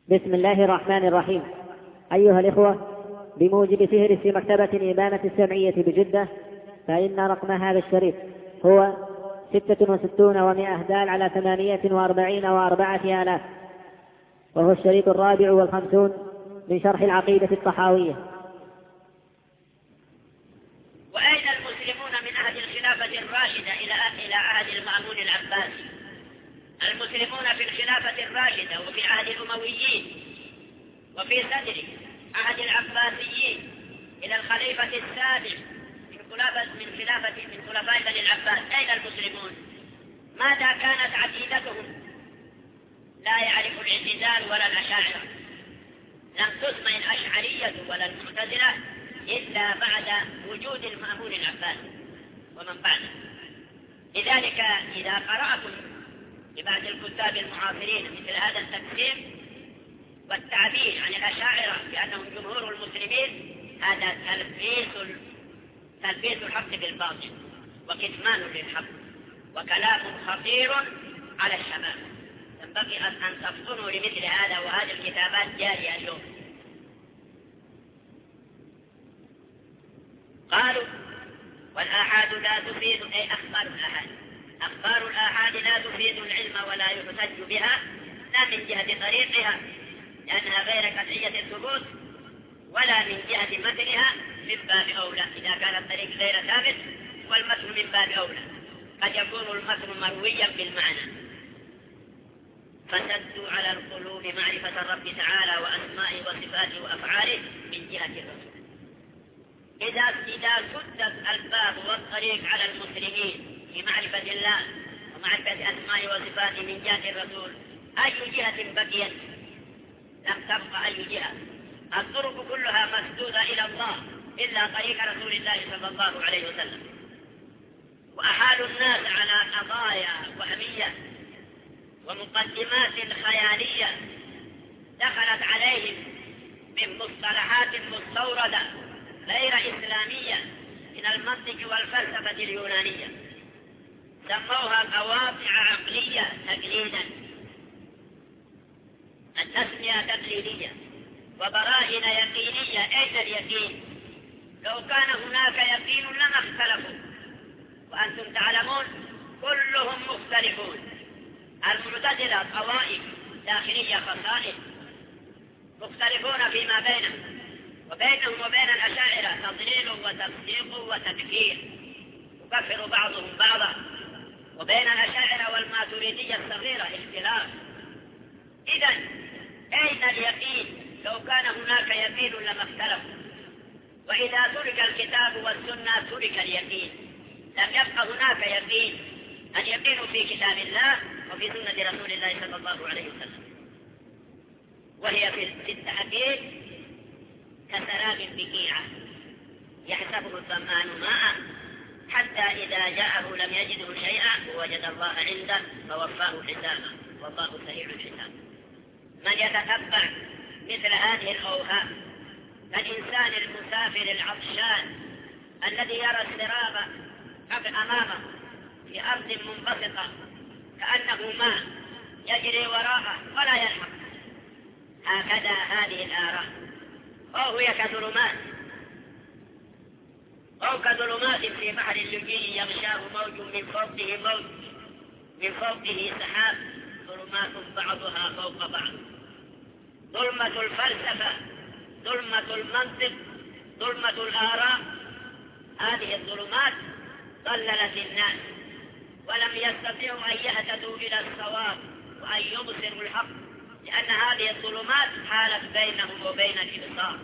بسم الله الرحمن الرحيم. أيها الإخوة، بموجب فهرس مكتبة الإبانة السمعية بجدة، فإن رقم هذا الشريط هو 66 و100 دال على 48 و4 آلاف، وهو الشريط 54 من شرح العقيدة الطحاوية. وأين المسلمون من عهد الخلافة الراشدة إلى عهد المأمون العباسي؟ المسلمون في الخلافة الراشدة وفي عهد الأمويين وفي صدر عهد العباسيين إلى الخليفة السابع من خلفاء بني العباس، أين المسلمون؟ ماذا كانت عقيدتهم؟ لا يعرف الاعتزال ولا الأشاعرة، لم تسمى الأشعرية ولا المعتزلة إلا بعد وجود المأمون العباسي ومن بعده. لذلك إذا قرأتم لبعض الكتاب المعاصرين مثل هذا التقسيم والتعبير عن الأشاعرة بأنهم جمهور المسلمين، هذا تلبيس الحق بالباطل وكتمان للحق وكلام خطير على الشباب. ينبغي أن تفطنوا لمثل هذا، وهذه الكتابات جارية اليوم. قالوا والآحاد لا تفيد، أي أخبار الآحاد لا تفيد العلم ولا يحتج بها، لا من جهة طريقها لأنها غير قطعية الثبوت، ولا من جهة متنها من باب أولى. إذا كان الطريق غير ثابت والمتن من باب أولى، قد يكون المتن مرويا بالمعنى. فسدوا على القلوب معرفة الرب تعالى وأسمائه وصفاته وأفعاله من جهة الرسول. إذا سدت الباب والطريق على المسلمين في معرفة الله ومعرفة أسمائه وصفاته من جهة الرسول، أي جهة بقيت؟ لم تبقى أي جهة. الطرق كلها مسدودة إلى الله إلا طريق رسول الله صلى الله عليه وسلم. وأحالوا الناس على قضايا وهمية ومقدمات خيالية دخلت عليهم من مصطلحات مستوردة غير إسلامية من المنطق والفلسفة اليونانية، سموها قواطع عقلية تقليدا، التسمية تقليدية، وبراهين يقينية. أين اليقين؟ لو كان هناك يقين لما اختلفوا، وأنتم تعلمون كلهم مختلفون. المعتزلة طوائف داخلية خصائص مختلفون فيما بينهم، وبينهم وبين الأشاعرة تضليل وتصديق وتكفير، يكفر بعضهم بعضا. وبين الأشاعرة والماتريدية الصغيرة اختلاف. إذن أين اليقين؟ لو كان هناك يقين لما اختلفوا. وإذا ترك الكتاب والسنة ترك اليقين، لم يبقى هناك يقين. اليقين في كتاب الله وفي سنة رسول الله صلى الله عليه وسلم، وهي في التحقيق كسراب بقيعة يحسبه الظمآن ماء حتى إذا جاءه لم يجده شيئا ووجد الله عنده فوفاه حسابه والله سريع الحساب. من يتتبع مثل هذه الأوهام كالإنسان المسافر العطشان الذي يرى السراب أمامه في أرض منبسطة كأنه ماء يجري وراءه ولا يلحق. هكذا هذه الآراء، أو هي كظلمات في بحر اللجي يغشاه موج من فوقه سحاب، ظلمات بعضها فوق بعض. ظلمة الفلسفة، ظلمة المنطق، ظلمة الآراء، هذه الظلمات ضللت الناس ولم يستطيعوا أن يهتدوا إلى الصواب وأن يبصروا الحق، لأن هذه الظلمات حالت بينهم وبين الإبصار.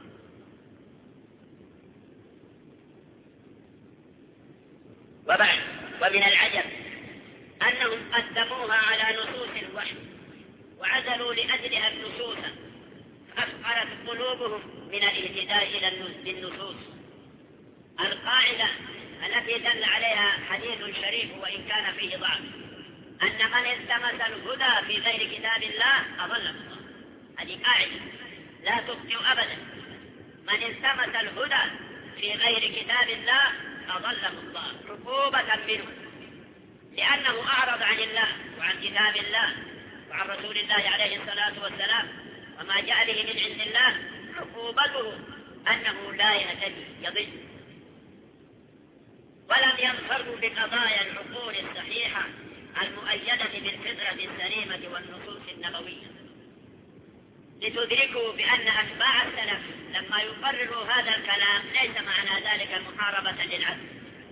ومن العجب أنهم قدموها على نصوص الوحي وعزلوا لأجلها النصوص، فأفقرت قلوبهم من الاهتداء بالنصوص. القاعدة التي دل عليها حديث شريف وإن كان فيه ضعف، أن من التمس الهدى في غير كتاب الله أضله الله. هذه قاعدة لا تخطئ أبدا. من التمس الهدى في غير كتاب الله أضله الله عقوبة منه، لأنه أعرض عن الله وعن كتاب الله وعن رسول الله عليه الصلاة والسلام، وما جاء به من عند الله عقوبته أنه لا يهتدي يضل. ولم ينفردوا بقضايا العقول الصحيحة المؤيدة بالفطرة السليمة والنصوص النبوية، لتدركوا بأن أتباع السلف لما يقرروا هذا الكلام ليس معنى ذلك محاربة للعدل.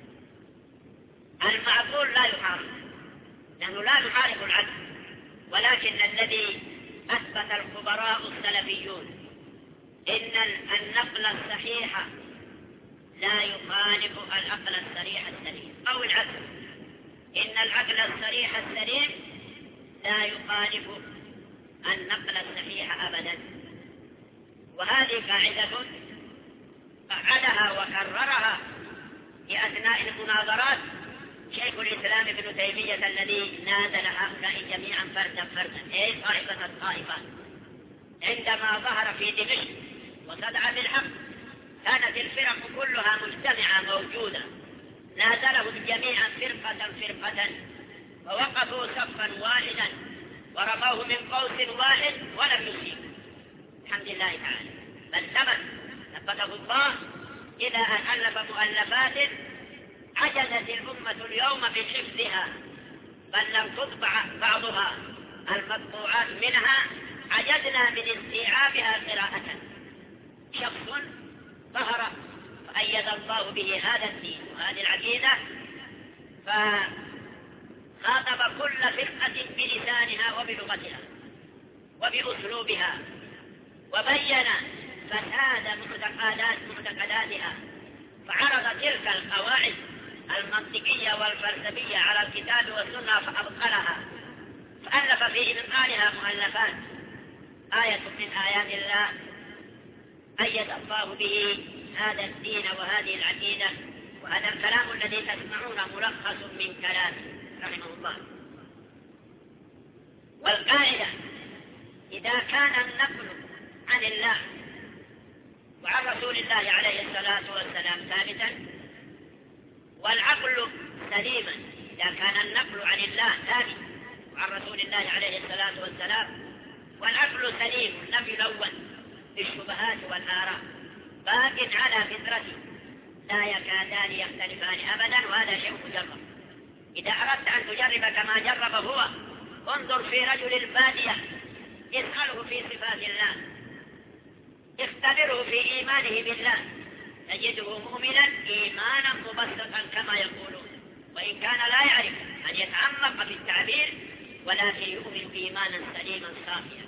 المعقول لا يحارب، نحن لا نحارب العدل، ولكن الذي أثبت الخبراء السلفيون إن النقل الصحيح لا يخالف العقل الصريح السليم أو العدل، إن العقل الصريح السليم لا يخالف النقل الصحيح أبدا. وهذه قاعدة قعدها وكررها في أثناء المناظرات شيخ الإسلام ابن تيمية الذي نازل هؤلاء جميعا فردا فردا، أي طائفة الطائفة، عندما ظهر في دمشق وصدع بالحق كانت الفرق كلها مجتمعة موجودة، نازلهم جميعا فرقة فرقة ووقفوا صفا واحدا ورموه من قوس واحد ولم يصيب الحمد لله تعالى، بل ثبت ثبته الله إلى أن ألف مؤلفات عجزت الأمة اليوم من حفظها، بل لم تطبع بعضها المطبوعات منها عجزنا من استيعابها قراءة. شخص ظهر فأيد الله به هذا الدين وهذه العقيدة، فخاطب كل فرقة بلسانها وبلغتها وبأسلوبها، وبين فساد معتقداتها، فعرض تلك القواعد المنطقية والفلسفية على الكتاب والسنة فأبطلها، فألف في إبطالها مؤلفات. آية من آيات الله أيد الله به هذا الدين وهذه العقيدة، وهذا الكلام الذي تسمعون ملخص من كلامه رحمه الله. والقاعدة إذا كان النقل عن الله وعن رسول الله عليه الصلاة والسلام ثابتا والعقل سليما، إذا كان النقل عن الله ثابت وعن رسول الله عليه الصلاة والسلام والعقل سليم لم يلون بالشبهات والآراء باق على فطرته لا يكادان يختلفان أبدا، وهذا شيء مجرب. إذا أردت أن تجرب كما جرب هو انظر في رجل البادية، اسأله في صفات الله، اختبره في إيمانه بالله، تجده مؤمنا إيمانا مبسطا كما يقولون، وإن كان لا يعرف أن يتعمق في التعبير ولكن يؤمن إيمانا سليما صافيا.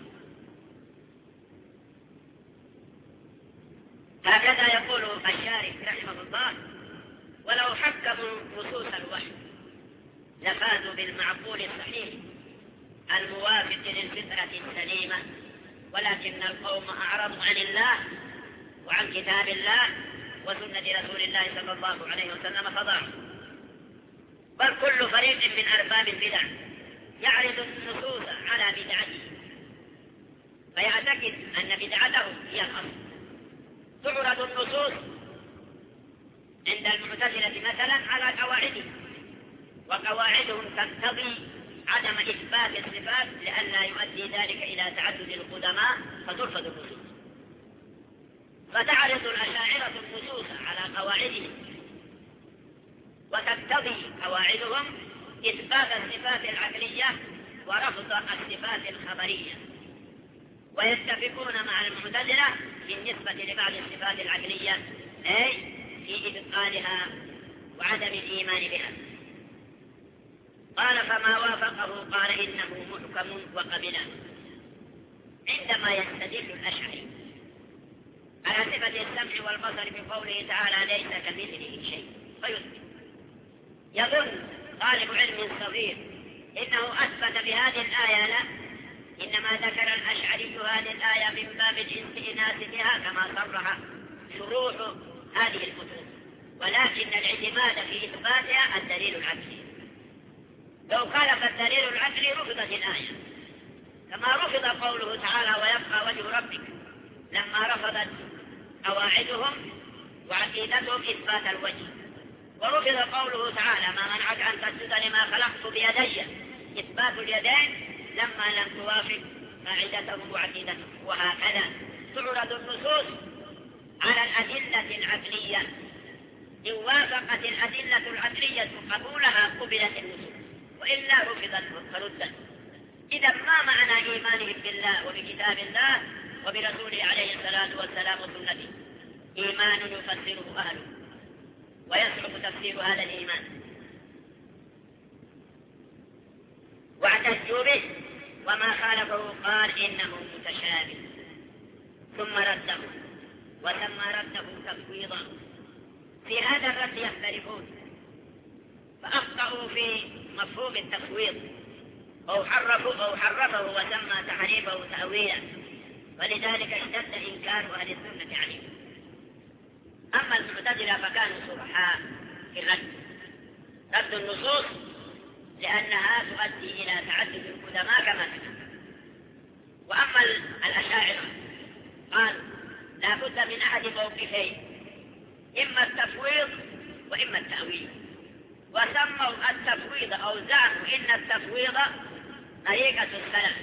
هكذا يقول الشارح رحمه الله: ولو حكموا نصوص الوحي لفازوا بالمعقول الصحيح الموافق للفطرة السليمة، ولكن القوم أعرضوا عن الله وعن كتاب الله وسنة رسول الله صلى الله عليه وسلم فضاعوا. بل كل فريق من أرباب البدع يعرض النصوص على بدعته فيعتقد أن بدعته هي الأصل. تعرض النصوص عند المعتزلة مثلا على قواعدهم، وقواعدهم تقتضي عدم إثبات الصفات لئلا يؤدي ذلك إلى تعدد القدماء فترفض النصوص. فتعرض الأشاعرة النصوص على قواعدهم وتقتضي قواعدهم إثبات الصفات العقلية ورفض الصفات الخبرية، ويتفقون مع المعتزلة بالنسبة لبعض الصفات العقلية أي في إبطالها وعدم الإيمان بها. قال: فما وافقه قال إنه محكم وقبله. عندما يستدل الأشعري على صفة السمع والبصر بقوله تعالى ليس كمثله شيء فيثبت، يظن طالب علم صغير إنه أثبت بهذه الآية، لا، إنما ذكر الأشعري هذه الآية من باب الاستئناس بها كما صرح شروح هذه الكتب، ولكن الاعتماد في إثباتها الدليل العقلي. لو خالف الدليل العقلي رفضت الآية، كما رفض قوله تعالى ويبقى وجه ربك لما رفضت قواعدهم وعقيدتهم إثبات الوجه، ورفض قوله تعالى ما منعك أن تسجد لما خلقت بيدي إثبات اليدين لما لم توافق قاعدتهم وعقيدتهم. وهكذا تعرض النصوص على الأدلة العقلية، إن وافقت الأدلة العقلية قبولها قبلت النصوص، وإلا رفضت فردت. إذا ما معنى إيمانهم بالله وبكتاب الله وبرسوله عليه الصلاة والسلام وسنته؟ إيمان يفسره أهله ويصعب تفسير هذا الإيمان واعتدوا به، وما خالفه قال إنه متشابه، ثم رده وسمى رده تفويضا. في هذا الرد يختلفون، فأخطأوا في مفهوم التفويض أو حرفه وسمى تحريفه تأويلا، ولذلك اشتد إنكار أهل السنة عليه. أما المعتزلة فكانوا صرحاء في الرد، رد النصوص لأنها تؤدي إلى تعدد القدماء كما تكلم. وأما الأشاعرة قالوا لا بد من أحد موقفين، إما التفويض وإما التأويل، وسموا التفويض أو زعموا إن التفويض طريقة السلف،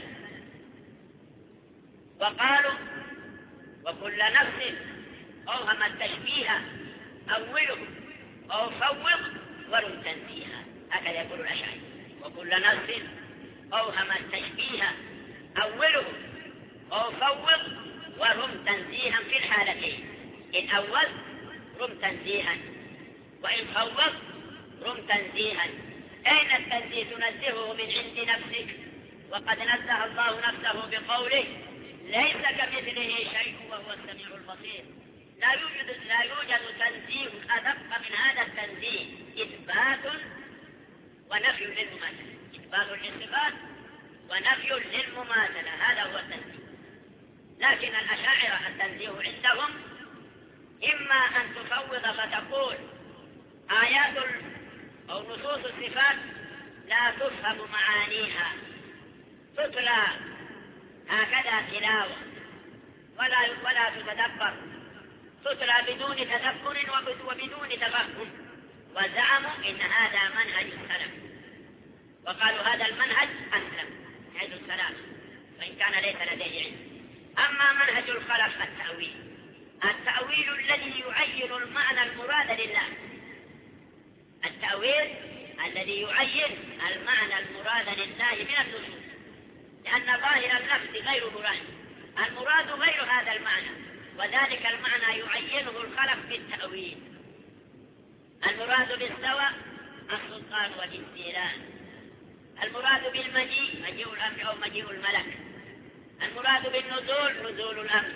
وقالوا وكل نفس أوهم التشبيه أوله أو فوض ورم تنزيها، هكذا يقول الأشاعرة. وكل نفس أوهم التشبيه أوله أو فوض ورم تنزيها في الحالتين، إن أول رم تنزيها وإن فوض رم تنزيها. أين التنزيه؟ تنزهه من عند نفسك، وقد نزه الله نفسه بقوله ليس كمثله شيء وهو السميع البصير. لا يوجد تنزيه أدق من هذا التنزيه، إثبات ونفي للمماثلة، إثبات للصفات ونفي للمماثلة، هذا هو التنزيه. لكن الأشاعرة التنزيه عندهم إما أن تفوض فتقول آيات أو نصوص الصفات لا تفهم معانيها، تتلى هكذا تلاوة ولا تتدبر، تتلى بدون تدبر وبدون تفهم، وزعموا إن هذا منهج السلف، وقالوا هذا المنهج أسلم منهج السلف وإن كان ليس لديه علم. أما منهج الخلف التأويل الذي يعين المعنى المراد لله، التأويل الذي يعين المعنى المراد لله من النصوص، لأن ظاهر اللفظ غير مراد، المراد غير هذا المعنى، وذلك المعنى يعينه الخلف بالتأويل. المراد بالاستوى السلطان والاستيلاء، المراد بالمجيء مجيء الأمر أو مجيء الملك، المراد بالنزول نزول الأمر،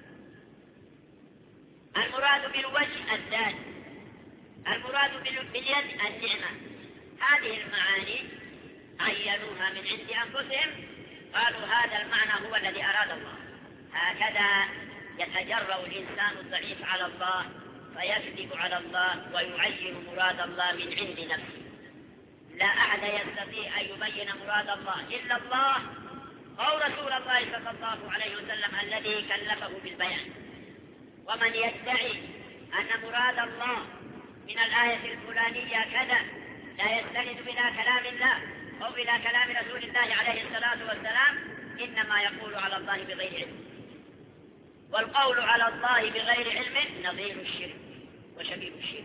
المراد بالوجه الذات، المراد باليد النعمة. هذه المعاني عينوها من عند أنفسهم، قالوا هذا المعنى هو الذي أراد الله. هكذا يتجرأ الإنسان الضعيف على الله فيكذب على الله ويعين مراد الله من عند نفسه. لا أحد يستطيع أن يبين مراد الله إلا الله أو رسول الله صلى الله عليه وسلم الذي كلفه بالبيان. ومن يدعي أن مراد الله من الآية الفلانية كذا لا يستند إلى كلام الله أو إلى كلام رسول الله عليه الصلاة والسلام، إنما يقول على الله بغير علم، والقول على الله بغير علم نظير الشرك وشبيه الشرك.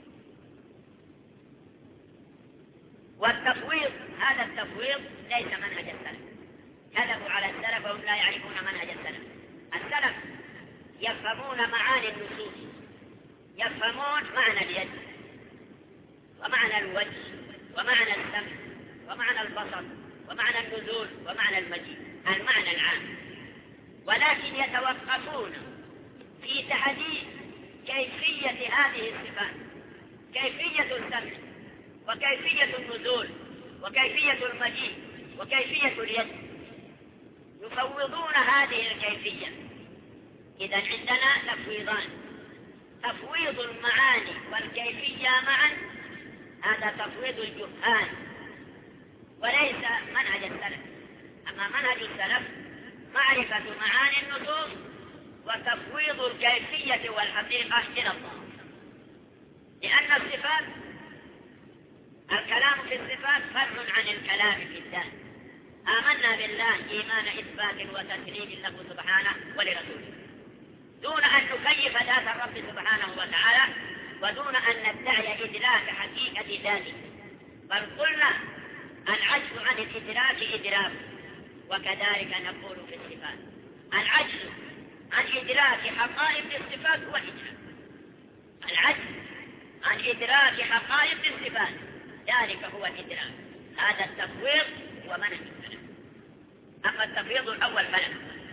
والتفويض هذا التفويض ليس منهج السلف، كذبوا على السلف وهم لا يعرفون منهج السلف. السلف يفهمون معاني النصوص، يفهمون معنى اليد ومعنى الوجه ومعنى السمع ومعنى البصر ومعنى النزول ومعنى المجيء، المعنى العام، ولكن يتوقفون في تحديد كيفية هذه الصفات، كيفية السمع وكيفية النزول وكيفية المجيء وكيفية اليد، يفوضون هذه الكيفية. إذا عندنا تفويضان، تفويض المعاني والكيفية معا، هذا تفويض الجهال وليس منهج السلف. أما منهج السلف معرفة معاني النصوص وتفويض الكيفية والحقيقة إلى الله، لأن الصفات، الكلام في الصفات فرع عن الكلام في الذات. آمنا بالله إيمان إثبات وتسليم له سبحانه ولرسوله، دون أن نكيف ذات الرب سبحانه وتعالى، ودون أن ندعي إدراك حقيقة ذاته، بل قلنا العجز عن الإدراك إدراك. وكذلك نقول في الصفات، العجز عن إدراك حقائق الصفات هو الإدراك، العجز عن إدراك حقائق الصفات ذلك هو الإدراك. هذا التفويض ومنهج السلف. أما التفويض الأول فلا.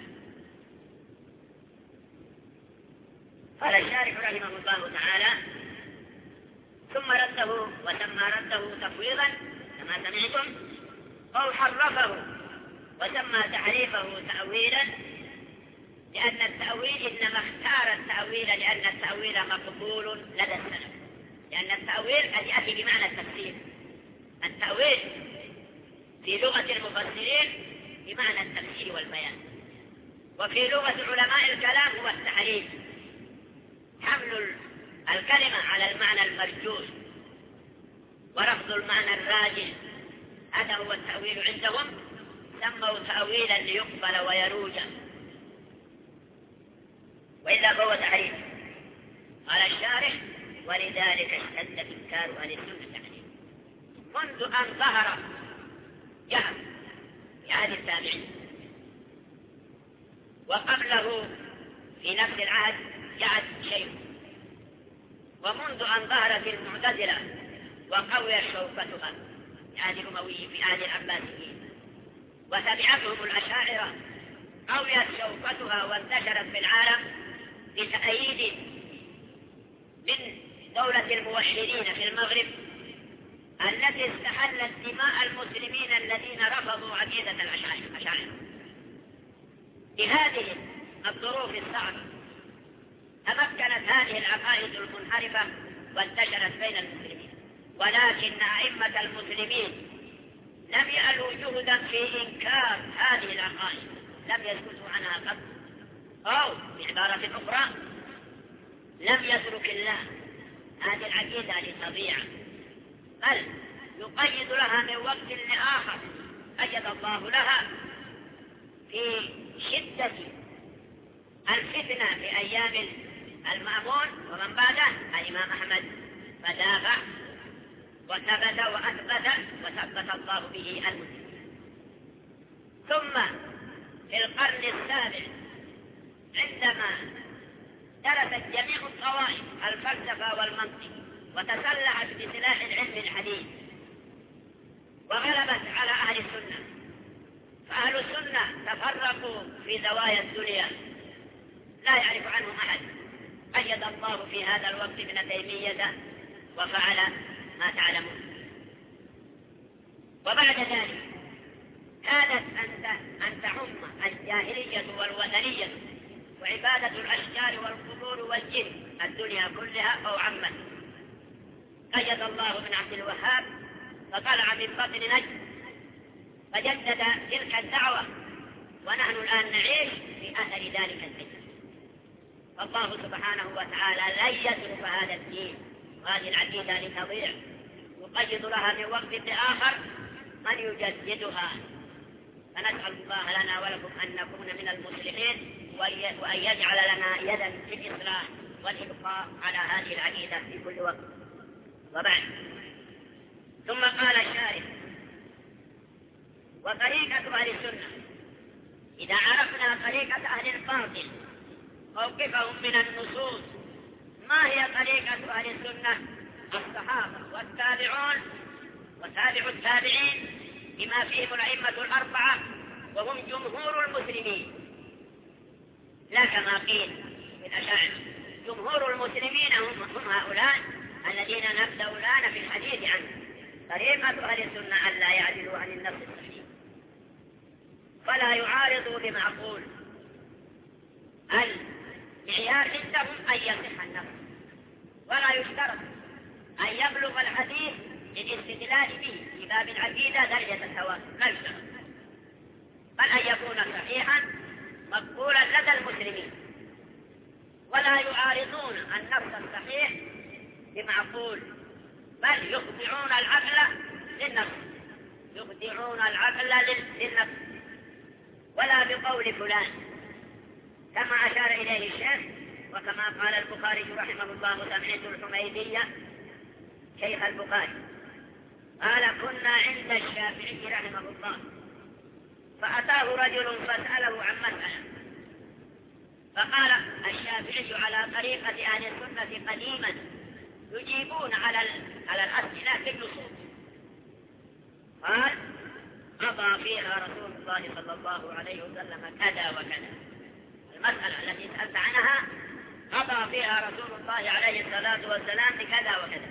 قال الشارح رحمه الله تعالى: ثم رده وسمى رده تفويضا كما سمعتم، أو حرفه وسمى تحريفه تأويلا، لأن التأويل إنما اختار التأويل لأن التأويل مقبول لدى السلف، لأن التأويل قد يأتي بمعنى التفسير. التأويل في لغة المفسرين بمعنى التفسير والبيان، وفي لغة علماء الكلام هو التحريف، حمل الكلمة على المعنى المرجوح ورفض المعنى الراجح. هذا هو التأويل عندهم، سموا تأويلا ليقبل ويروج، وإلا فهو تحريف. قال الشارح: ولذلك اشتد إنكار أهل السنة عليه منذ أن ظهر جهل في عهد التابعين، وقبله في نفس العهد جعد شيء، ومنذ أن ظهرت المعتزلة وقويت شوكتها في عهد الأمويين في عهد العباسيين، وتبعتهم الأشاعرة قويت شوكتها وانتشرت في العالم بتأييد من دولة الموحدين في المغرب التي استحلت دماء المسلمين الذين رفضوا عقيدة الأشاعرة. بهذه الظروف الصعبة تمكنت هذه العقائد المنحرفة وانتشرت بين المسلمين، ولكن أئمة المسلمين لم يألوا جهدا في إنكار هذه العقائد، لم يسكتوا عنها قط، أو بعبارة أخرى لم يترك الله هذه العقيدة لتضيع، بل يقيد لها من وقت لآخر أجد الله لها في شدة الفتنة في أيام المأمون ومن بعده الإمام أحمد، فدافع وثبت وأثبت وثبت الله به المسلمين. ثم في القرن السابع عندما درست جميع الطوائف الفلسفة والمنطق وتسلحت بسلاح العلم الحديث وغلبت على أهل السنة، فأهل السنة تفرقوا في زوايا الدنيا لا يعرف عنهم أحد. أيد الله في هذا الوقت ابن تيمية وفعل ما تعلمون. وبعد ذلك كانت أن تعم الجاهلية والوثنية وعبادة الأشجار والقبور والجن الدنيا كلها أو عمت. أيد الله من عبد الوهاب فطلع من بطن نجد فجدد تلك الدعوة، ونحن الآن نعيش في أثر ذلك الزمن. فالله سبحانه وتعالى لن يترك هذا الدين وهذه العقيدة لتضيع، يقيد لها من وقت لآخر من يجددها. فنسأل الله لنا ولكم أن نكون من المصلحين، وأن يجعل لنا يدا في الإصلاح والإبقاء على هذه العقيدة في كل وقت. وبعد، ثم قال الشارح: وطريقة أهل السنة، إذا عرفنا طريقة أهل الباطل موقفهم من النصوص، ما هي طريقة أهل السنة؟ الصحابة والتابعون وتابع التابعين بما فيهم الأئمة الأربعة وهم جمهور المسلمين، لا كما قيل بالأشاعرة. جمهور المسلمين هم هؤلاء الذين نبدأ الآن في الحديث عنهم. طريقة أهل السنة أن لا يعدلوا عن النص الصحيح ولا يعارضوا بمعقول. المعيار عندهم أن يصح النص، ولا يشترط أن يبلغ الحديث للاستدلال به في باب العقيدة درجة التواتر، لا يشترط، بل أن يكون صحيحا مقبولا لدى المسلمين، ولا يعارضون النص الصحيح بمعقول، بل يخضعون العقل للنص يخدعون العقل للنفس ولا بقول فلان، كما أشار إليه الشيخ. وكما قال البخاري رحمه الله: سمعت الحميدية شيخ البخاري قال: كنا عند الشافعي رحمه الله، فأتاه رجل فسأله عن مسألة، فقال الشافعي على طريقة أهل السنة قديما يجيبون على الأسئلة بالنصوص. قال: قضى فيها رسول الله صلى الله عليه وسلم كذا وكذا. المسألة التي سألت عنها قضى فيها رسول الله عليه الصلاة والسلام بكذا وكذا.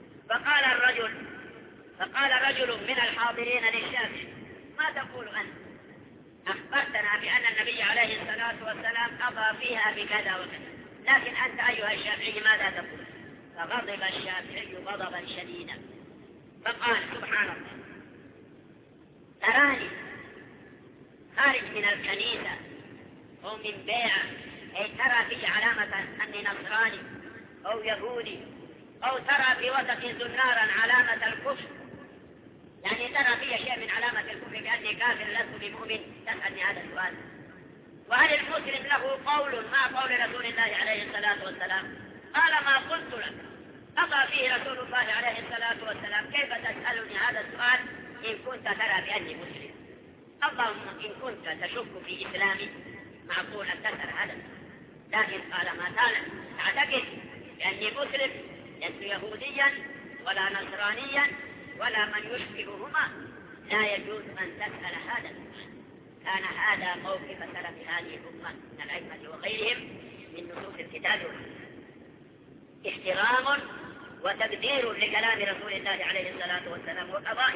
فقال رجل من الحاضرين للشافعي: ما تقول أنت؟ أخبرتنا بأن النبي عليه الصلاة والسلام قضى فيها بكذا وكذا، لكن أنت أيها الشافعي ماذا تقول؟ فغضب الشافعي غضبا شديدا فقال: سبحان الله، تراني خارج من الكنيسة أو من بيعة، أي ترى في علامة أني نصراني أو يهودي، أو ترى في وسط زنارا علامة الكفر، يعني ترى في شيء من علامة الكفر بأني كافر لست بمؤمن، تسألني هذا السؤال؟ وهل المسلم له قول ما قول رسول الله عليه الصلاة والسلام؟ قال: ما قلت لك، قضى فيه رسول الله عليه الصلاة والسلام، كيف تسألني هذا السؤال إن كنت ترى بأني مسلم؟ اللهم إن كنت تشك في إسلامي معقول أن تسأل هذا، لكن قال: ما تعتقد بأني مسلم لست يهوديا ولا نصرانيا ولا من يشبههما، لا يجوز أن تسأل هذا السؤال. كان هذا موقف سلف هذه الأمة من الأئمة وغيرهم من نصوص الكتاب والسنة، احترام وتقدير لكلام رسول الله عليه الصلاة والسلام وقضائه.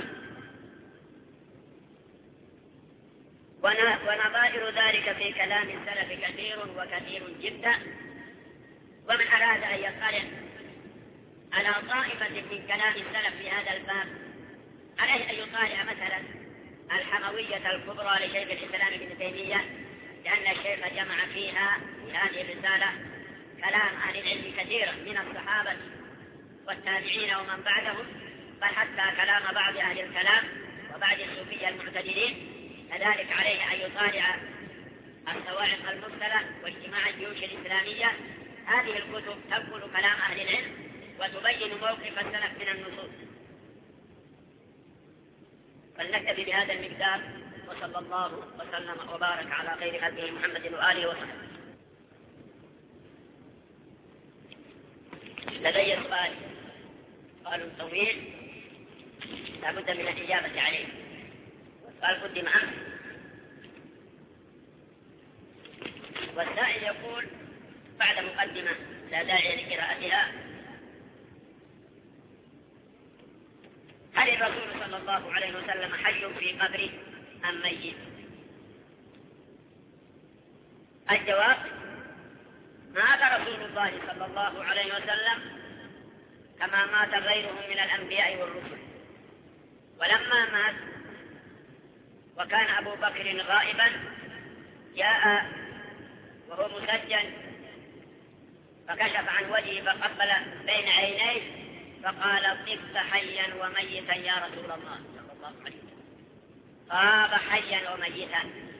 ونظائر ذلك في كلام السلف كثير وكثير جدا. ومن أراد أن يطلع على طائفة من كلام السلف في هذا الباب عليه أن يطالع مثلا الحموية الكبرى لشيخ الإسلام ابن تيمية، لأن الشيخ جمع فيها في هذه الرسالة كلام أهل العلم كثيرا من الصحابة والتابعين ومن بعدهم، بل حتى كلام بعض أهل الكلام وبعض الصوفية المعتدلين. كذلك عليه أن يطالع الصواعق المرسلة واجتماع الجيوش الإسلامية. هذه الكتب تنقل كلام أهل العلم وتبين موقف السلف من النصوص. فلنكتفي بهذا المقدار، وصلى الله وسلم وبارك على خير خلقه محمد وآله وصحبه. لدي سؤال طويل لا بد من الإجابة عليه، والسؤال قدم أمس، والسائل يقول بعد مقدمة لا داعي لقراءتها: هل الرسول صلى الله عليه وسلم حي في قبره أم ميت؟ الجواب: مات رسول الله صلى الله عليه وسلم كما مات غيره من الأنبياء والرسل. ولما مات وكان أبو بكر غائبا جاء وهو مسجن فكشف عن وجهه فقبل بين عينيه فقال: طفت حيا وميتا يا رسول الله صلى الله عليه وسلم. طاب حيا وميتا.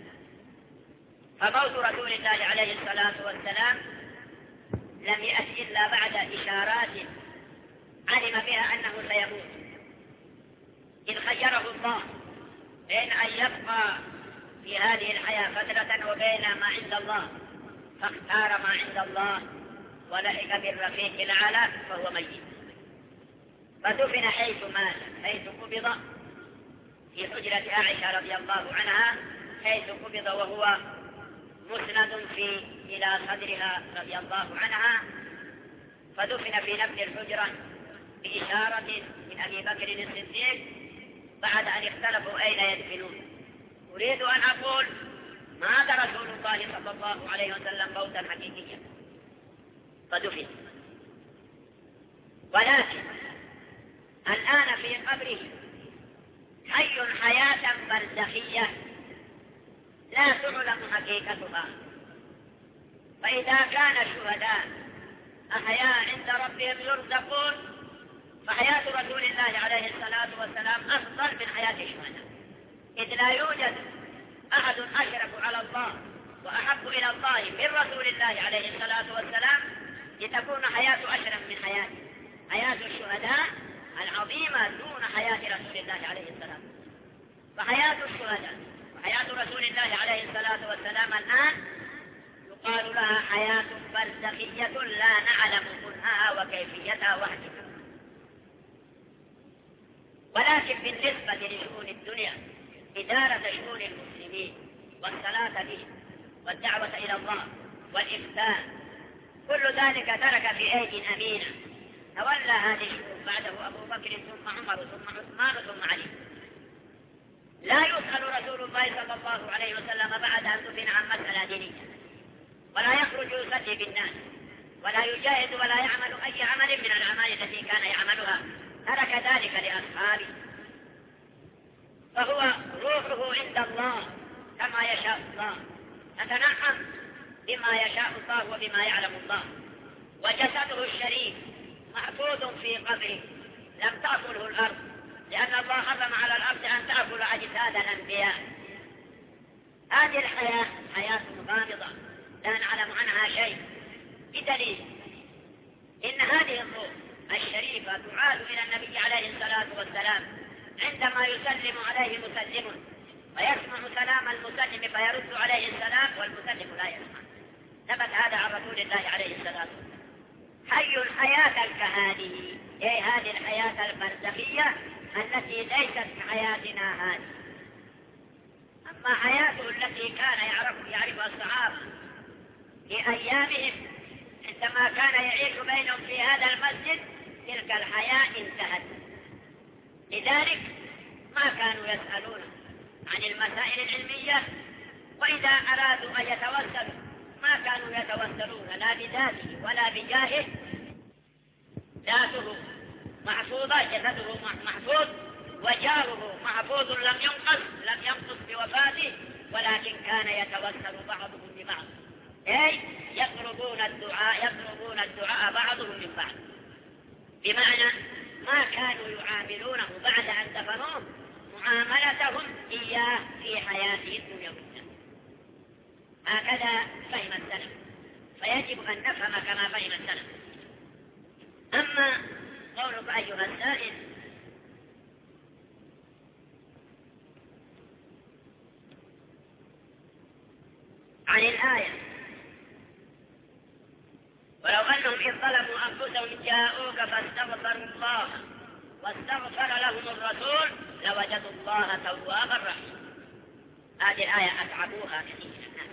فموت رسول الله عليه الصلاة والسلام لم يأت إلا بعد إشارات علم بها أنه سيموت، إذ خيره الله بين أن يبقى في هذه الحياة فترة وبين ما عند الله، فاختار ما عند الله ولحق بالرفيق الأعلى فهو ميت. فدفن حيث مات، حيث قبض في حجرة عائشة رضي الله عنها، حيث قبض وهو مسند إلى صدرها رضي الله عنها، فدفن في نفس الحجرة بإشارة من أبي بكر الصديق بعد أن اختلفوا أين يدفنون. أريد أن أقول: مات رسول الله صلى الله عليه وسلم موتا حقيقيا فدفن، ولكن الآن في قبره حي حياة برزخية لا تعلم حقيقتها. فإذا كان الشهداء أحياء عند ربهم يرزقون، فحياة رسول الله عليه الصلاة والسلام أفضل من حياة الشهداء، إذ لا يوجد أحد أشرف على الله وأحب إلى الله من رسول الله عليه الصلاة والسلام لتكون حياته أشرف من حياته. حياة الشهداء العظيمة دون حياة رسول الله عليه السلام. فحياة الشهداء وحياة رسول الله عليه الصلاة والسلام الآن يقال لها حياة برزخية لا نعلم كنهها وكيفيتها وحدها. ولكن بالنسبة لشؤون الدنيا، إدارة شؤون المسلمين والصلاة به والدعوة إلى الله والإفتاء، كل ذلك ترك في أيدي أمينة تولى هذه الشؤون بعده أبو بكر ثم عمر ثم عثمان ثم علي. لا يسأل رسول الله صلى الله عليه وسلم بعد أن دفن عن مسألة دينية، ولا يخرج يصلي بالناس، ولا يجاهد ولا يعمل أي عمل من الأعمال التي كان يعملها، ترك ذلك لأصحابه. فهو روحه عند الله كما يشاء الله، يتنعم بما يشاء الله وبما يعلم الله. وجسده الشريف محفوظ في قبره لم تأكله الأرض، لأن الله حرم على الأرض أن تأكل أجساد الأنبياء. هذه الحياة حياة غامضة لا نعلم عنها شيء، بدليل إن هذه الروح الشريفة تعاد إلى النبي عليه الصلاة والسلام عندما يسلم عليه مسلم، ويسمع سلام المسلم فيرد عليه السلام والمسلم لا يسمع. ثبت هذا عن رسول الله عليه الصلاة والسلام. حي الحياة كهذه، أي هذه الحياة البرزخية التي ليست كحياتنا هذه. أما حياته التي كان يعرفها الصحابة في أيامهم عندما كان يعيش بينهم في هذا المسجد، تلك الحياة انتهت. لذلك ما كانوا يسألون عن المسائل العلمية، وإذا أرادوا أن يتوسلوا ما كانوا يتوسلون لا بذاته ولا بجاهه. ذاته محفوظة، جسده محفوظ، وجاره محفوظ لم ينقص بوفاته، ولكن كان يتوسل بعضهم ببعض، أي يطلبون الدعاء بعضهم من بعض، بمعنى ما كانوا يعاملونه بعد أن دفنوه معاملتهم إياه في حياته الدنيوية. هكذا فهم السلف، فيجب أن نفهم كما فهم السلف. أما قولك أيها السائل عن الآية ولو أنهم إذ ظلموا أنفسهم جاءوك فاستغفروا الله واستغفر لهم الرسول لوجدوا الله توابا رحيما. هذه الآية أتعبوها كثير من الناس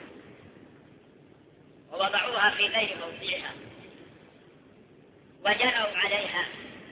ووضعوها في غير موضعها وجروا عليها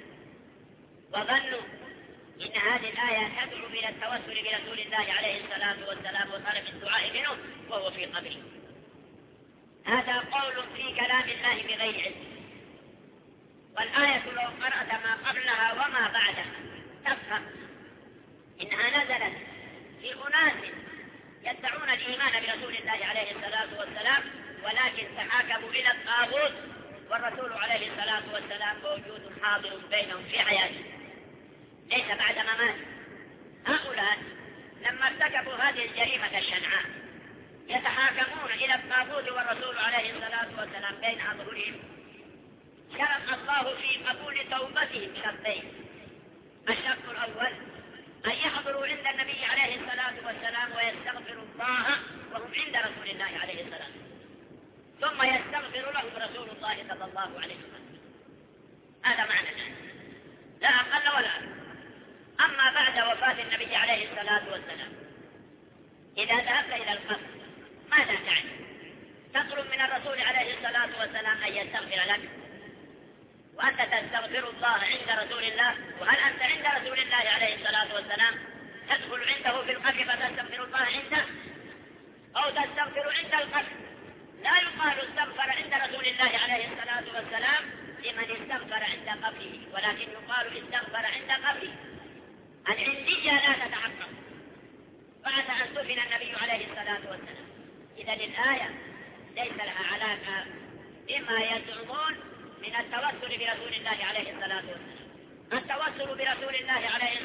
وظنوا إن هذه الآية تدعو إلى التوسل برسول الله عليه الصلاة والسلام وطلب الدعاء منه وهو في قبره. هذا قول في كلام الله بغير علم، والآية لو قرأت ما قبلها وما بعدها تفهم إنها نزلت في أناس يدعون الإيمان برسول الله عليه الصلاة والسلام، ولكن تحاكموا إلى الطاغوت، والرسول عليه الصلاة والسلام موجود حاضر بينهم في حياته ليس بعد مماته. هؤلاء لما ارتكبوا هذه الجريمة الشنعاء يتحاكمون إلى الطاغوت والرسول عليه الصلاة والسلام بين أظهرهم. شرط الله في قبول توبتهم شرطين: الشرط الأول أن يحضروا عند النبي عليه الصلاة والسلام ويستغفروا الله وهم عند رسول الله عليه الصلاة والسلام، ثم يستغفر لهم رسول الله صلى الله عليه وسلم. هذا معنى ذلك، لا أقل ولا أقل. أما بعد وفاة النبي عليه الصلاة والسلام إذا ذهبت إلى القبر ماذا تعني؟ تطلب من الرسول عليه الصلاة والسلام أن يستغفر لك، وأنت تستغفر الله عند رسول الله. وهل أنت عند رسول الله عليه الصلاة والسلام تدخل عنده في القبر فتستغفر الله عنده، أو تستغفر عند القبر؟ لا يقال استغفر عند رسول الله عليه الصلاة والسلام لمن استغفر عند قبره، ولكن يقال استغفر عند قبره. العندية لا تتحقق بعد أن دفن النبي عليه الصلاة والسلام. إذا الآية ليس لها علاقة بما يزعمون من التوسل برسول الله عليه الصلاة والسلام. التوسل برسول الله عليه الصلاة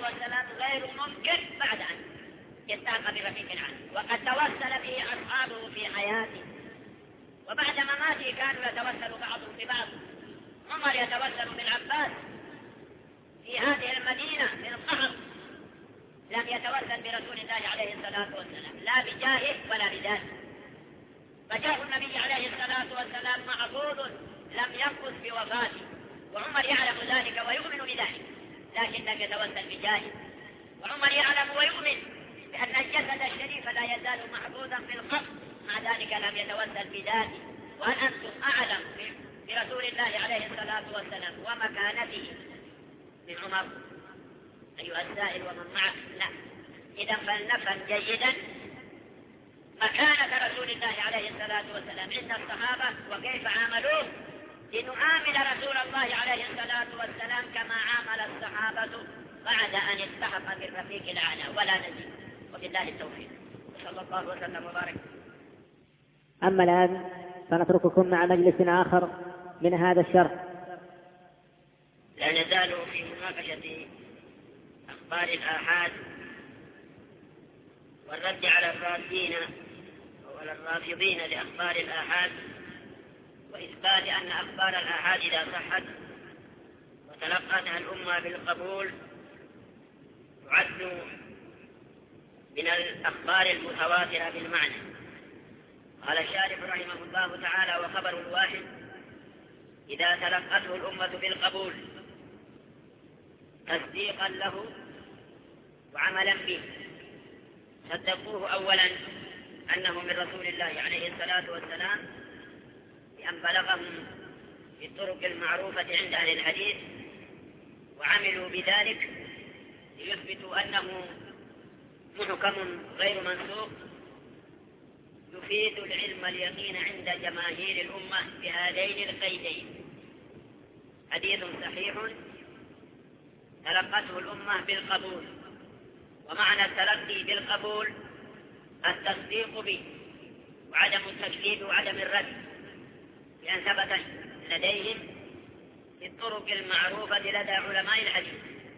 والسلام غير ممكن بعد أن يستحق برفيق العالم، وقد توسل به أصحابه في حياته، وبعد مماته كانوا يتوسل بعضهم ببعض. عمر يتوسل بالعباس في هذه المدينة في القهر، لم يتوسل برسول الله عليه الصلاة والسلام لا بجاهه ولا بذاته، فجاه النبي عليه الصلاة والسلام محفوظ لم ينقص بوفاته، وعمر يعلم ذلك ويؤمن بذلك، لكن لم يتوسل بجاهه. وعمر يعلم ويؤمن بأن الجسد الشريف لا يزال محفوظا في القبر، مع ذلك لم يتوسل بذاته. وهل أنتم أعلم برسول الله عليه الصلاة والسلام ومكانته من عمر أيها السائل ومن معه؟ لا. إذا فلنفهم جيدا مكانة رسول الله عليه الصلاة والسلام عند الصحابة وكيف عاملوه، لنعامل رسول الله عليه الصلاة والسلام كما عامل الصحابة بعد أن التحق بالرفيق الأعلى ولا نزيد. وبالله التوفيق، صلى الله وسلم وبارك. أما الآن فنترككم مع مجلس آخر من هذا الشرح. لا نزال في مناقشة أخبار الآحاد والرد على الرافضين لأخبار الآحاد، وإثبات أن أخبار الآحاد إذا صحت وتلقتها الأمة بالقبول تعد من الأخبار المتواترة بالمعنى. قال الشارح رحمه الله تعالى: وخبر الواحد إذا تلقته الأمة بالقبول تصديقا له وعملا به، صدقوه أولا أنه من رسول الله عليه الصلاة والسلام بأن بلغهم بالطرق المعروفة عند أهل الحديث، وعملوا بذلك ليثبتوا أنه محكم غير منسوخ يفيد العلم اليقين عند جماهير الأمة بهذين القيدين: حديث صحيح تلقته الأمة بالقبول، ومعنى التلقي بالقبول التصديق به وعدم التكذيب وعدم الرد، لأن ثبت لديهم في الطرق المعروفة لدى علماء الحديث،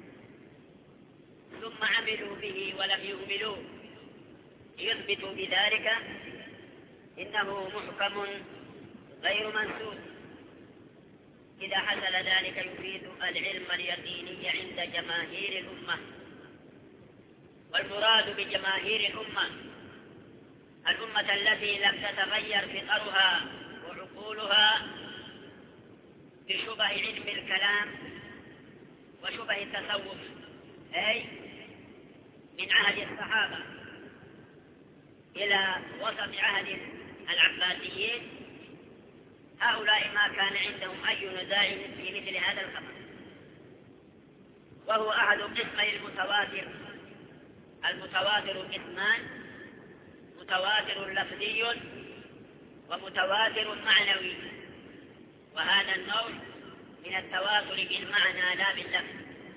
ثم عملوا به ولم يهملوه ليثبتوا بذلك إنه محكم غير منسوخ. إذا حصل ذلك يفيد العلم اليقيني عند جماهير الأمة. والمراد بجماهير الأمة الأمة التي لم تتغير فطرها وعقولها بشبه علم الكلام وشبه التصوف، أي من عهد الصحابة إلى وسط عهد العباسيين، هؤلاء ما كان عندهم أي نزاع في مثل هذا الخبر، وهو أحد قسمي المتواتر. المتواتر قسمان: متواتر لفظي ومتواتر معنوي، وهذا النوع من التواتر بالمعنى لا باللفظ.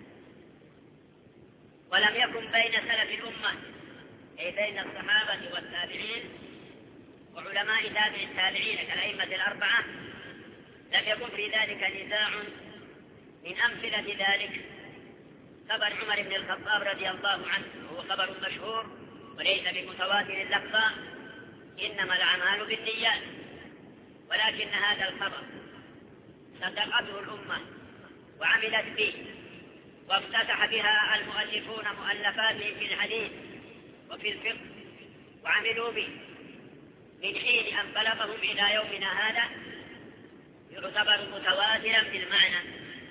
ولم يكن بين سلف الأمة أي بين الصحابة والتابعين وعلماء تابع التابعين كالأئمة الأربعة لم يكن في ذلك نزاع. من أمثلة ذلك خبر عمر بن الخطاب رضي الله عنه، وهو خبر مشهور وليس بمتواتر اللفظ: إنما الأعمال بالنيات. ولكن هذا الخبر صدقته الأمة وعملت به، وافتتح بها المؤلفون مؤلفاتهم في الحديث وفي الفقه وعملوا به من حين أن بلغهم إلى يومنا هذا، يعتبر متواترا بالمعنى.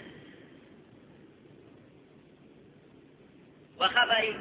وخبر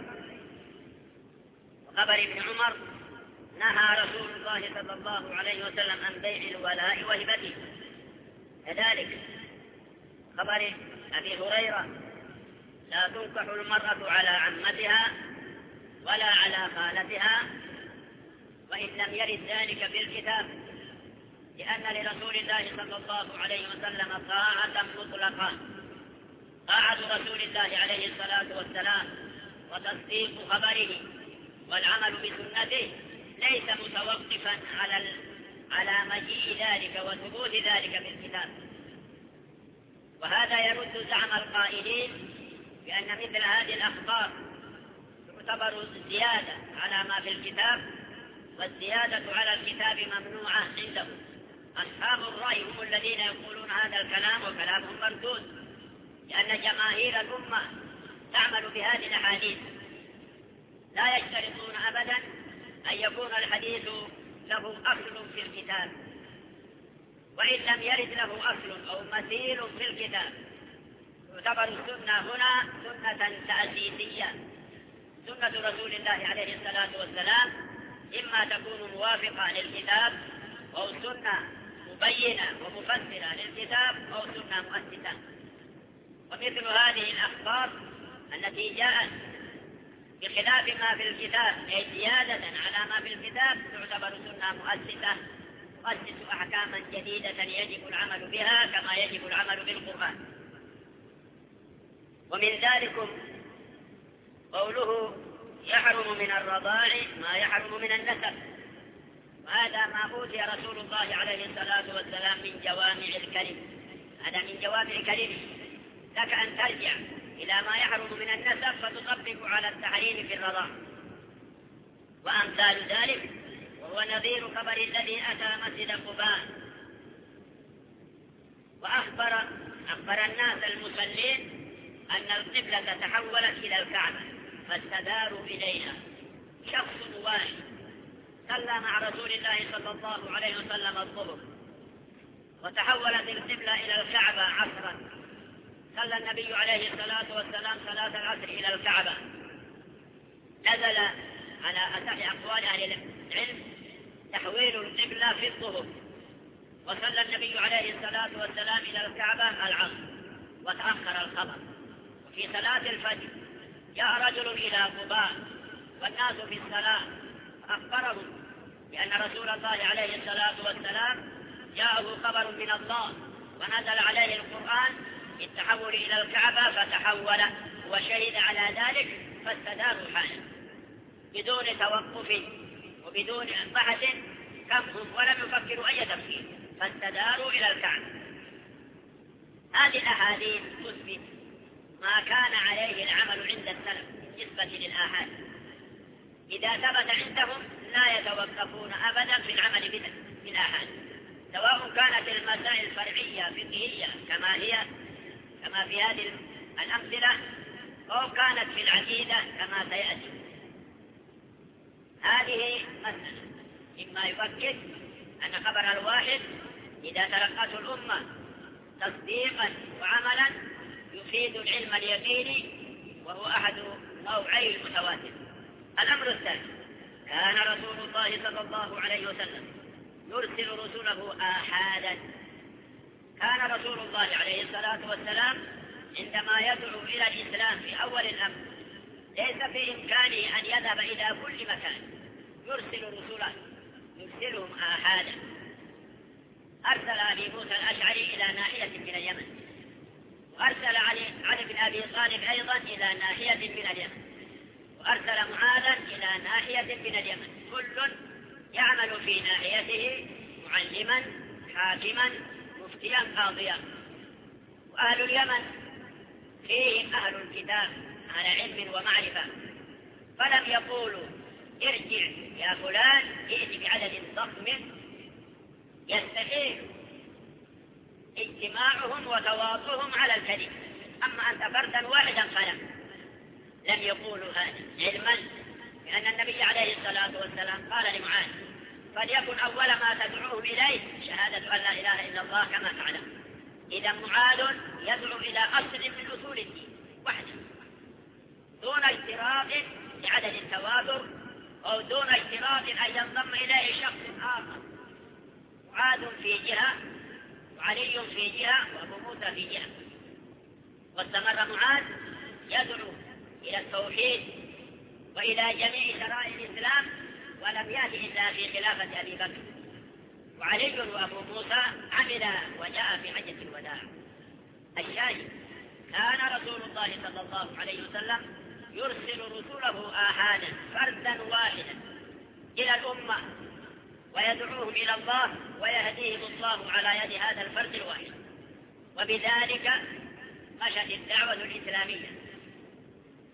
ابن عمر نهى رسول الله صلى الله عليه وسلم عن بيع الولاء وهبته. كذلك خبر أبي هريرة: لا تنكح المرأة على عمتها ولا على خالتها، وإن لم يرد ذلك في الكتاب، لأن لرسول الله صلى الله عليه وسلم طاعة مطلقة: طاعة رسول الله عليه الصلاة والسلام وتصديق خبره والعمل بسنته ليس متوقفا على مجيء ذلك وثبوت ذلك في الكتاب. وهذا يرد زعم القائلين بأن مثل هذه الأخبار تعتبر زيادة على ما في الكتاب، والزيادة على الكتاب ممنوعة عندهم. أصحاب الرأي هم الذين يقولون هذا الكلام وكلامهم مردود، لأن جماهير الأمة تعمل بهذه الأحاديث، لا يشترطون أبدا أن يكون الحديث له أصل في الكتاب، وإن لم يرد له أصل أو مثيل في الكتاب تعتبر السنة هنا سنة تأسيسية، سنة رسول الله عليه الصلاة والسلام إما تكون موافقة للكتاب أو سنة مبينة ومفسرة للكتاب أو سنة مؤسسة. ومثل هذه الأخبار التي جاءت بخلاف ما في الكتاب أي زيادة على ما في الكتاب تعتبر سنة مؤسسة، تؤسس أحكاما جديدة يجب العمل بها كما يجب العمل بالقرآن. ومن ذلك قوله يحرم من الرضاع ما يحرم من النسب، وهذا ما أوتي رسول الله عليه الصلاة والسلام من جوامع الكلم، هذا من جوامع كلمه، لك أن ترجع إلى ما يحرم من النسب فتطبق على التحريم في الرضاع. وأمثال ذلك وهو نظير خبر الذي أتى مسجد قباء وأخبر الناس المصلين أن القبلة تحولت إلى الكعبة فاستداروا إليها. شخص واحد صلى مع رسول الله صلى الله عليه وسلم الظهر وتحولت القبلة إلى الكعبة عصرا، صلى النبي عليه الصلاة والسلام صلاة العصر إلى الكعبة، نزل على أصح أقوال أهل العلم تحويل القبلة في الظهر، وصلى النبي عليه الصلاة والسلام إلى الكعبة العصر وتأخر الخبر. وفي صلاة الفجر جاء رجل إلى قباء والناس في الصلاة أخبرهم بأن رسول الله عليه الصلاة والسلام جاءه خبر من الله ونزل عليه القرآن بالتحول إلى الكعبة فتحول وشهد على ذلك فاستداروا حاله بدون توقف وبدون بحث كفهم ولم يفكروا أي تفكير، فاستداروا إلى الكعبة. هذه الأحاديث تثبت ما كان عليه العمل عند السلف بالنسبة للآحاد، إذا ثبت عندهم لا يتوقفون أبدا في العمل بالآحاد، سواء كانت المسائل فرعية فقهية كما في هذه الأمثلة أو كانت في العقيدة كما سيأتي. هذه مسألة إما يؤكد أن خبر الواحد إذا تلقته الأمة تصديقا وعملا يفيد العلم اليقيني وهو أحد نوعي المتواتر. الأمر الثاني، كان رسول الله صلى الله عليه وسلم يرسل رسله آحادا. كان رسول الله عليه الصلاة والسلام عندما يدعو إلى الإسلام في أول الأمر ليس في إمكانه أن يذهب إلى كل مكان، يرسل رسله يرسلهم آحادا. أرسل أبي موسى الأشعري إلى ناحية من اليمن، وأرسل علي بن أبي طالب أيضا إلى ناحية من اليمن، وأرسل معاذا إلى ناحية من اليمن، كل يعمل في ناحيته معلما حاكما مفتيا قاضيا. وأهل اليمن فيهم أهل الكتاب على علم ومعرفة، فلم يقولوا ارجع يا فلان ائت بعدد ضخم يستحيل اجتماعهم وتواطؤهم على الكذب، أما أنت فردا واحدا لم يقولوا هذا علما لأن النبي عليه الصلاة والسلام قال لمعاذ فليكن أول ما تدعوهم إليه شهادة أن لا إله إلا الله كما تعلم. إذا معاذ يدعو إلى أصل من أصول الدين وحده دون اشتراط لعدد التواتر أو دون اشتراط أن ينضم إليه شخص آخر. معاذ في جهة وعلي في جهة وأبو موسى في جهة، واستمر معاذ يدعو إلى التوحيد وإلى جميع شرائع الإسلام ولم يأتي إلا في خلافة أبي بكر، وعلي وأبو موسى عمل وجاء في حجة الوداع. الشاهد كان رسول الله صلى الله عليه وسلم يرسل رسله آحادا فردا واحدا إلى الأمة ويدعوهم إلى الله ويهديهم الله على يد هذا الفرد الواحد، وبذلك مشت الدعوة الإسلامية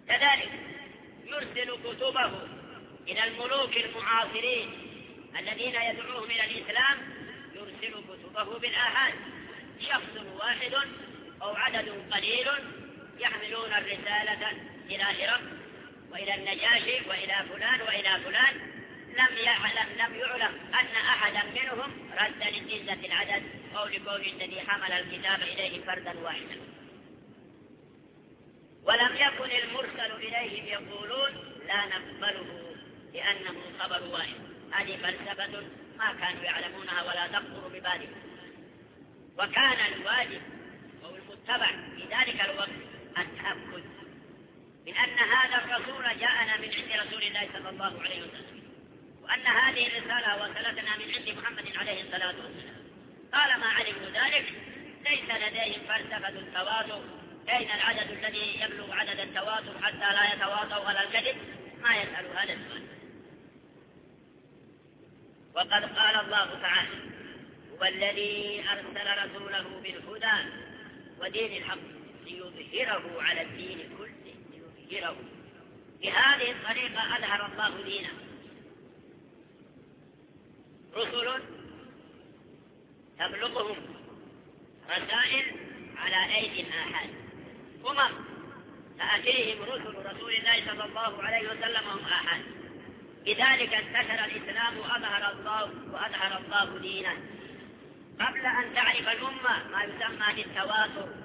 كذلك يرسل كتبه إلى الملوك المعاصرين الذين يدعوهم إلى الإسلام، يرسل كتبه بالآحاد، شخص واحد أو عدد قليل يحملون الرسالة إلى هرقل وإلى النجاشي وإلى فلان وإلى فلان. لم يعلم أن أحدا منهم رد لقلة العدد أو لكون الذي حمل الكتاب إليه فردا واحدا. ولم يكن المرسل إليهم يقولون لا نقبله لأنه خبر واحد. هذه فلسفة ما كانوا يعلمونها ولا تخطر ببالهم. وكان الواجب أو المتبع في ذلك الوقت التأكد من أن هذا الرسول جاءنا من عند رسول الله صلى الله عليه وسلم، وأن هذه الرسالة وصلتنا من عند محمد عليه الصلاة والسلام. طالما علموا ذلك ليس لديهم فلسفة التواطؤ، أين العدد الذي يبلغ عدد التواطؤ حتى لا يتواطؤ على الكذب، ما يسأل هذا السؤال. وقد قال الله تعالى: هو الذي أرسل رسوله بالهدى ودين الحق ليظهره على الدين كله، ليظهره. بهذه الطريقة أظهر الله دينه. رسل تبلغهم رسائل على أيدي الآحاد، تأتيهم رسول الله صلى الله عليه وسلم هم آحاد. بذلك انتشر الإسلام وأظهر الله دينه. قبل أن تعرف الأمة ما يسمى بالتواتر